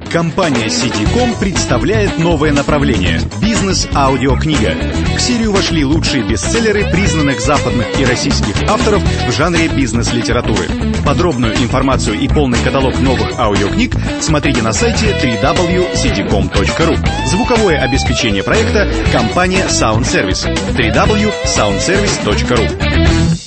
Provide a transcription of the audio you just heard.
Компания CD.com представляет новое направление – бизнес-аудиокнига. В серию вошли лучшие бестселлеры признанных западных и российских авторов в жанре бизнес-литературы. Подробную информацию и полный каталог новых аудиокниг смотрите на сайте www.cdcom.ru. Звуковое обеспечение проекта – компания Sound Service. www.soundservice.ru.